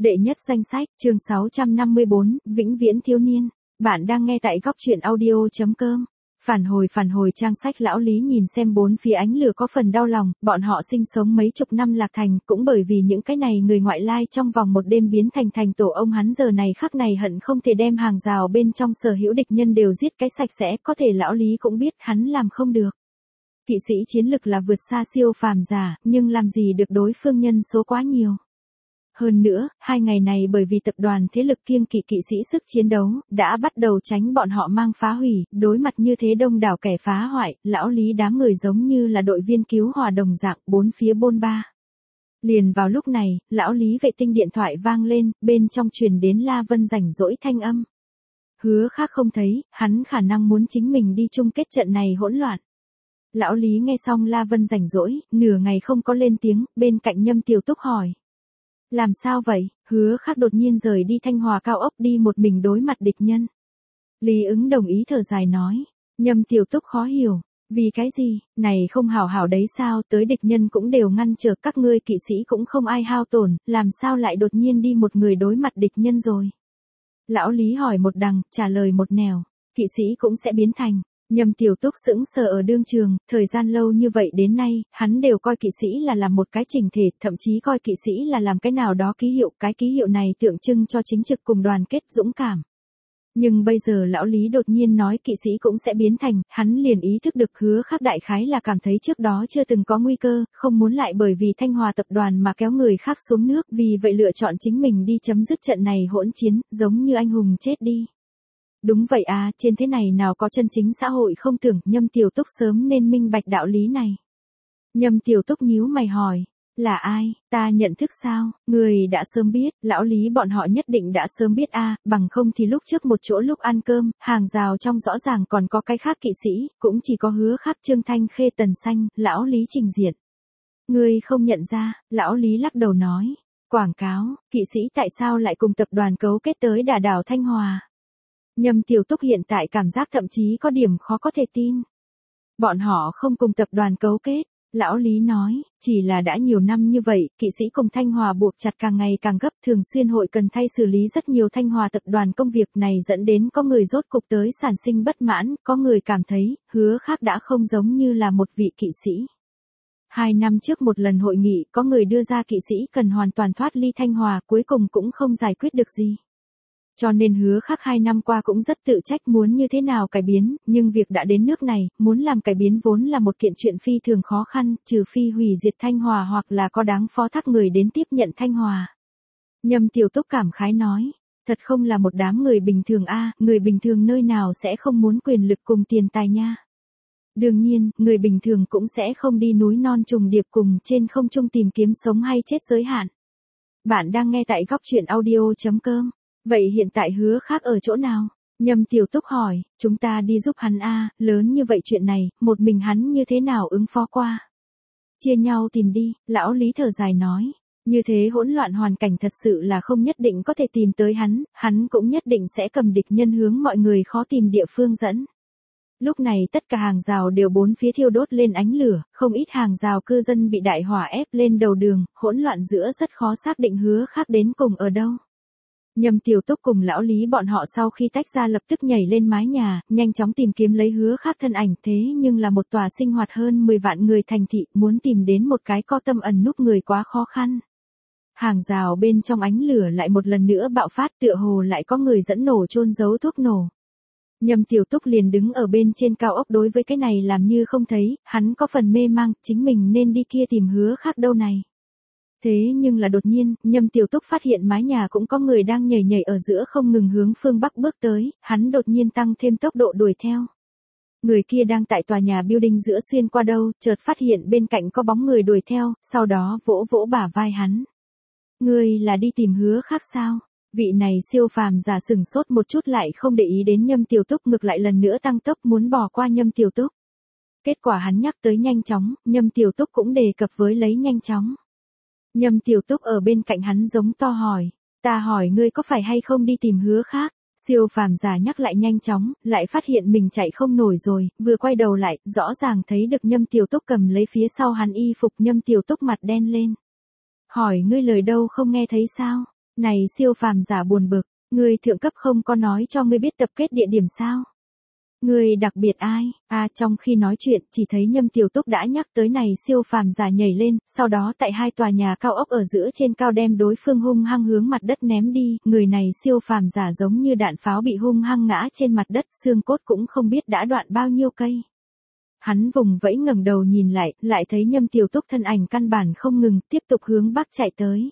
Đệ nhất danh sách, chương 654, Vĩnh viễn thiếu niên. Bạn đang nghe tại góc truyện audio.com. Phản hồi trang sách. Lão Lý nhìn xem bốn phía ánh lửa có phần đau lòng, bọn họ sinh sống mấy chục năm Lạc Thành, cũng bởi vì những cái này người ngoại lai trong vòng một đêm biến thành tổ ông hắn giờ này khắc này hận không thể đem hàng rào bên trong sở hữu địch nhân đều giết cái sạch sẽ, có thể lão Lý cũng biết hắn làm không được. Kỵ sĩ chiến lực là vượt xa siêu phàm giả, nhưng làm gì được đối phương nhân số quá nhiều. Hơn nữa, hai ngày này bởi vì tập đoàn thế lực kiêng kỵ kỵ sĩ sức chiến đấu, đã bắt đầu tránh bọn họ mang phá hủy, đối mặt như thế đông đảo kẻ phá hoại, lão Lý đám người giống như là đội viên cứu hỏa đồng dạng, bốn phía bôn ba. Liền vào lúc này, lão Lý vệ tinh điện thoại vang lên, bên trong truyền đến La Vân rảnh rỗi thanh âm. Hứa khác không thấy, hắn khả năng muốn chính mình đi chung kết trận này hỗn loạn. Lão Lý nghe xong La Vân rảnh rỗi, nửa ngày không có lên tiếng, bên cạnh Nhâm Tiểu Túc hỏi. Làm sao vậy? Hứa khác đột nhiên rời đi Thanh Hòa cao ốc đi một mình đối mặt địch nhân. Lý ứng đồng ý thở dài nói. Nhâm Tiểu Túc khó hiểu. Vì cái gì? Này không hảo hảo đấy sao? Tới địch nhân cũng đều ngăn trở, các ngươi kỵ sĩ cũng không ai hao tổn, làm sao lại đột nhiên đi một người đối mặt địch nhân rồi? Lão Lý hỏi một đằng, trả lời một nẻo. Kỵ sĩ cũng sẽ biến thành. Nhâm Tiểu Túc sững sờ ở đương trường, thời gian lâu như vậy đến nay, hắn đều coi kỵ sĩ là làm một cái chỉnh thể, thậm chí coi kỵ sĩ là làm cái nào đó ký hiệu, cái ký hiệu này tượng trưng cho chính trực cùng đoàn kết dũng cảm. Nhưng bây giờ lão Lý đột nhiên nói kỵ sĩ cũng sẽ biến thành, hắn liền ý thức được Hứa khác đại khái là cảm thấy trước đó chưa từng có nguy cơ, không muốn lại bởi vì Thanh Hòa tập đoàn mà kéo người khác xuống nước, vì vậy lựa chọn chính mình đi chấm dứt trận này hỗn chiến, giống như anh hùng chết đi. Đúng vậy à, trên thế này nào có chân chính xã hội không tưởng, Nhâm Tiểu Túc sớm nên minh bạch đạo lý này. Nhâm Tiểu Túc nhíu mày hỏi, là ai, ta nhận thức sao, người đã sớm biết, lão Lý bọn họ nhất định đã sớm biết a, bằng không thì lúc trước một chỗ lúc ăn cơm, hàng rào trong rõ ràng còn có cái khác kỵ sĩ, cũng chỉ có Hứa khác Trương Thanh Khê Tần Xanh, lão Lý trình diện. Người không nhận ra, lão Lý lắc đầu nói, quảng cáo, kỵ sĩ tại sao lại cùng tập đoàn cấu kết tới đả đảo Thanh Hòa. Nhâm Tiểu Túc hiện tại cảm giác thậm chí có điểm khó có thể tin. Bọn họ không cùng tập đoàn cấu kết, lão Lý nói, chỉ là đã nhiều năm như vậy, kỵ sĩ cùng Thanh Hòa buộc chặt càng ngày càng gấp, thường xuyên hội cần thay xử lý rất nhiều Thanh Hòa tập đoàn công việc này dẫn đến có người rốt cục tới sản sinh bất mãn, có người cảm thấy, Hứa khác đã không giống như là một vị kỵ sĩ. 2 năm trước một lần hội nghị, có người đưa ra kỵ sĩ cần hoàn toàn thoát ly Thanh Hòa, cuối cùng cũng không giải quyết được gì. Cho nên Hứa khác 2 năm qua cũng rất tự trách muốn như thế nào cải biến, nhưng việc đã đến nước này, muốn làm cải biến vốn là một kiện chuyện phi thường khó khăn, trừ phi hủy diệt Thanh Hòa hoặc là có đáng phó thác người đến tiếp nhận Thanh Hòa. Nhâm Tiểu Túc cảm khái nói, thật không là một đám người bình thường a, người bình thường nơi nào sẽ không muốn quyền lực cùng tiền tài nha. Đương nhiên, người bình thường cũng sẽ không đi núi non trùng điệp cùng trên không trung tìm kiếm sống hay chết giới hạn. Bạn đang nghe tại góc truyện audio.com. Vậy hiện tại Hứa khác ở chỗ nào? Nhâm Tiểu Túc hỏi, chúng ta đi giúp hắn a, lớn như vậy chuyện này, một mình hắn như thế nào ứng phó qua? Chia nhau tìm đi, lão Lý thở dài nói, như thế hỗn loạn hoàn cảnh thật sự là không nhất định có thể tìm tới hắn cũng nhất định sẽ cầm địch nhân hướng mọi người khó tìm địa phương dẫn. Lúc này tất cả hàng rào đều bốn phía thiêu đốt lên ánh lửa, không ít hàng rào cư dân bị đại hỏa ép lên đầu đường, hỗn loạn giữa rất khó xác định Hứa khác đến cùng ở đâu. Nhâm Tiểu Túc cùng lão Lý bọn họ sau khi tách ra lập tức nhảy lên mái nhà, nhanh chóng tìm kiếm lấy Hứa khác thân ảnh, thế nhưng là một tòa sinh hoạt hơn 10 vạn người thành thị, muốn tìm đến một cái co tâm ẩn núp người quá khó khăn. Hàng rào bên trong ánh lửa lại một lần nữa bạo phát, tựa hồ lại có người dẫn nổ chôn giấu thuốc nổ. Nhâm Tiểu Túc liền đứng ở bên trên cao ốc đối với cái này làm như không thấy, hắn có phần mê mang, chính mình nên đi kia tìm Hứa khác đâu này. Thế nhưng là đột nhiên, Nhâm Tiểu Túc phát hiện mái nhà cũng có người đang nhảy ở giữa không ngừng hướng phương Bắc bước tới, hắn đột nhiên tăng thêm tốc độ đuổi theo. Người kia đang tại tòa nhà building giữa xuyên qua đâu, chợt phát hiện bên cạnh có bóng người đuổi theo, sau đó vỗ vỗ bả vai hắn. Ngươi là đi tìm Hứa khác sao? Vị này siêu phàm giả sừng sốt một chút lại không để ý đến Nhâm Tiểu Túc, ngược lại lần nữa tăng tốc muốn bỏ qua Nhâm Tiểu Túc. Kết quả hắn nhắc tới nhanh chóng, Nhâm Tiểu Túc cũng đề cập với lấy nhanh chóng. Nhâm Tiểu Túc ở bên cạnh hắn giống to hỏi, ta hỏi ngươi có phải hay không đi tìm Hứa khác? Siêu phàm giả nhắc lại nhanh chóng, lại phát hiện mình chạy không nổi rồi, vừa quay đầu lại, rõ ràng thấy được Nhâm Tiểu Túc cầm lấy phía sau hắn y phục. Nhâm Tiểu Túc mặt đen lên. Hỏi ngươi lời đâu không nghe thấy sao? Này siêu phàm giả buồn bực, ngươi thượng cấp không có nói cho ngươi biết tập kết địa điểm sao? Ngươi đặc biệt ai? Trong khi nói chuyện, chỉ thấy Nhâm Tiểu Túc đã nhắc tới này siêu phàm giả nhảy lên, sau đó tại hai tòa nhà cao ốc ở giữa trên cao đem đối phương hung hăng hướng mặt đất ném đi, người này siêu phàm giả giống như đạn pháo bị hung hăng ngã trên mặt đất, xương cốt cũng không biết đã đoạn bao nhiêu cây. Hắn vùng vẫy ngẩng đầu nhìn lại thấy Nhâm Tiểu Túc thân ảnh căn bản không ngừng, tiếp tục hướng bắc chạy tới.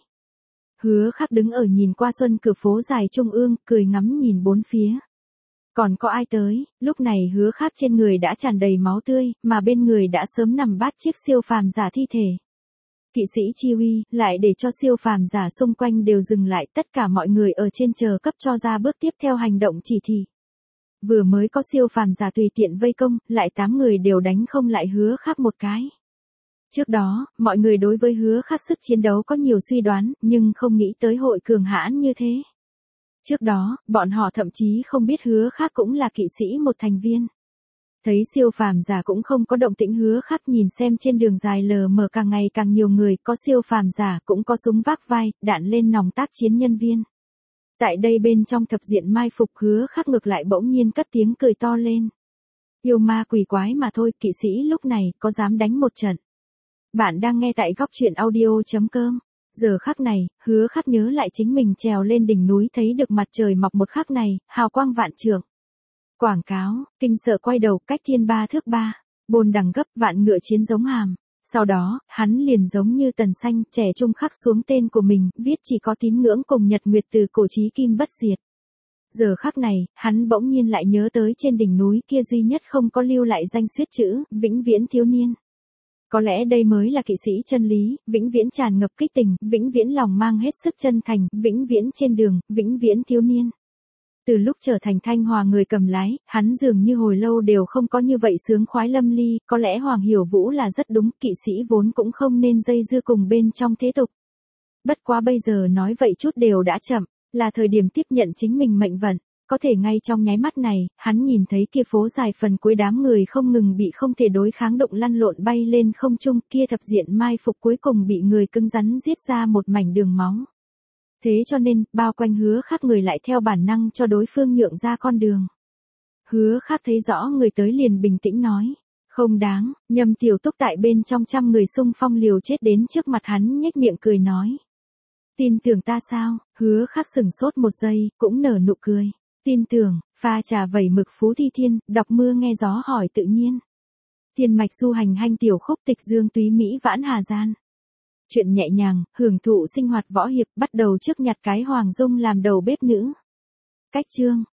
Hứa Khắc đứng ở nhìn qua xuân cửa phố dài trung ương, cười ngắm nhìn bốn phía. Còn có ai tới, lúc này Hứa Khắc trên người đã tràn đầy máu tươi, mà bên người đã sớm nằm bát chiếc siêu phàm giả thi thể. Kỵ sĩ chi uy, lại để cho siêu phàm giả xung quanh đều dừng lại, tất cả mọi người ở trên chờ cấp cho ra bước tiếp theo hành động chỉ thị. Vừa mới có siêu phàm giả tùy tiện vây công, lại 8 người đều đánh không lại Hứa Khắc một cái. Trước đó, mọi người đối với Hứa Khắc sức chiến đấu có nhiều suy đoán, nhưng không nghĩ tới hội cường hãn như thế. Trước đó, bọn họ thậm chí không biết Hứa Khắc cũng là kỵ sĩ một thành viên. Thấy siêu phàm giả cũng không có động tĩnh, Hứa Khắc nhìn xem trên đường dài lờ mờ càng ngày càng nhiều người, có siêu phàm giả cũng có súng vác vai, đạn lên nòng tác chiến nhân viên. Tại đây bên trong thập diện mai phục, Hứa Khắc ngược lại bỗng nhiên cất tiếng cười to lên. Yêu ma quỷ quái mà thôi, kỵ sĩ lúc này có dám đánh một trận. Bạn đang nghe tại góc truyện audio.com. Giờ khắc này, Hứa Khắc nhớ lại chính mình trèo lên đỉnh núi thấy được mặt trời mọc một khắc này, hào quang vạn trượng. Quảng cáo, kinh sợ quay đầu, cách thiên 3 thước 3, bồn đằng gấp, vạn ngựa chiến giống hàm. Sau đó, hắn liền giống như tần xanh, trẻ trung khắc xuống tên của mình, viết chỉ có tín ngưỡng cùng nhật nguyệt từ cổ chí kim bất diệt. Giờ khắc này, hắn bỗng nhiên lại nhớ tới trên đỉnh núi kia duy nhất không có lưu lại danh xuyết chữ, vĩnh viễn thiếu niên. Có lẽ đây mới là kỵ sĩ chân lý, vĩnh viễn tràn ngập kích tình, vĩnh viễn lòng mang hết sức chân thành, vĩnh viễn trên đường, vĩnh viễn thiếu niên. Từ lúc trở thành Thanh Hòa người cầm lái, hắn dường như hồi lâu đều không có như vậy sướng khoái lâm ly, có lẽ Hoàng Hiểu Vũ là rất đúng, kỵ sĩ vốn cũng không nên dây dưa cùng bên trong thế tục. Bất quá bây giờ nói vậy chút đều đã chậm, là thời điểm tiếp nhận chính mình mệnh vận. Có thể ngay trong nháy mắt này, hắn nhìn thấy kia phố dài phần cuối đám người không ngừng bị không thể đối kháng động lăn lộn bay lên không trung, kia thập diện mai phục cuối cùng bị người cứng rắn giết ra một mảnh đường máu. Thế cho nên, bao quanh Hứa Khắc người lại theo bản năng cho đối phương nhượng ra con đường. Hứa Khắc thấy rõ người tới liền bình tĩnh nói. Không đáng, Nhâm Tiểu Túc tại bên trong trăm người xung phong liều chết đến trước mặt hắn nhếch miệng cười nói. Tin tưởng ta sao? Hứa Khắc sửng sốt một giây, cũng nở nụ cười. Tin tưởng, pha trà vẩy mực phú thi thiên, đọc mưa nghe gió hỏi tự nhiên. Thiên mạch du hành hanh tiểu khúc tịch dương túy mỹ vãn hà gian. Chuyện nhẹ nhàng, hưởng thụ sinh hoạt võ hiệp, bắt đầu trước nhặt cái Hoàng Dung làm đầu bếp nữ. Cách chương,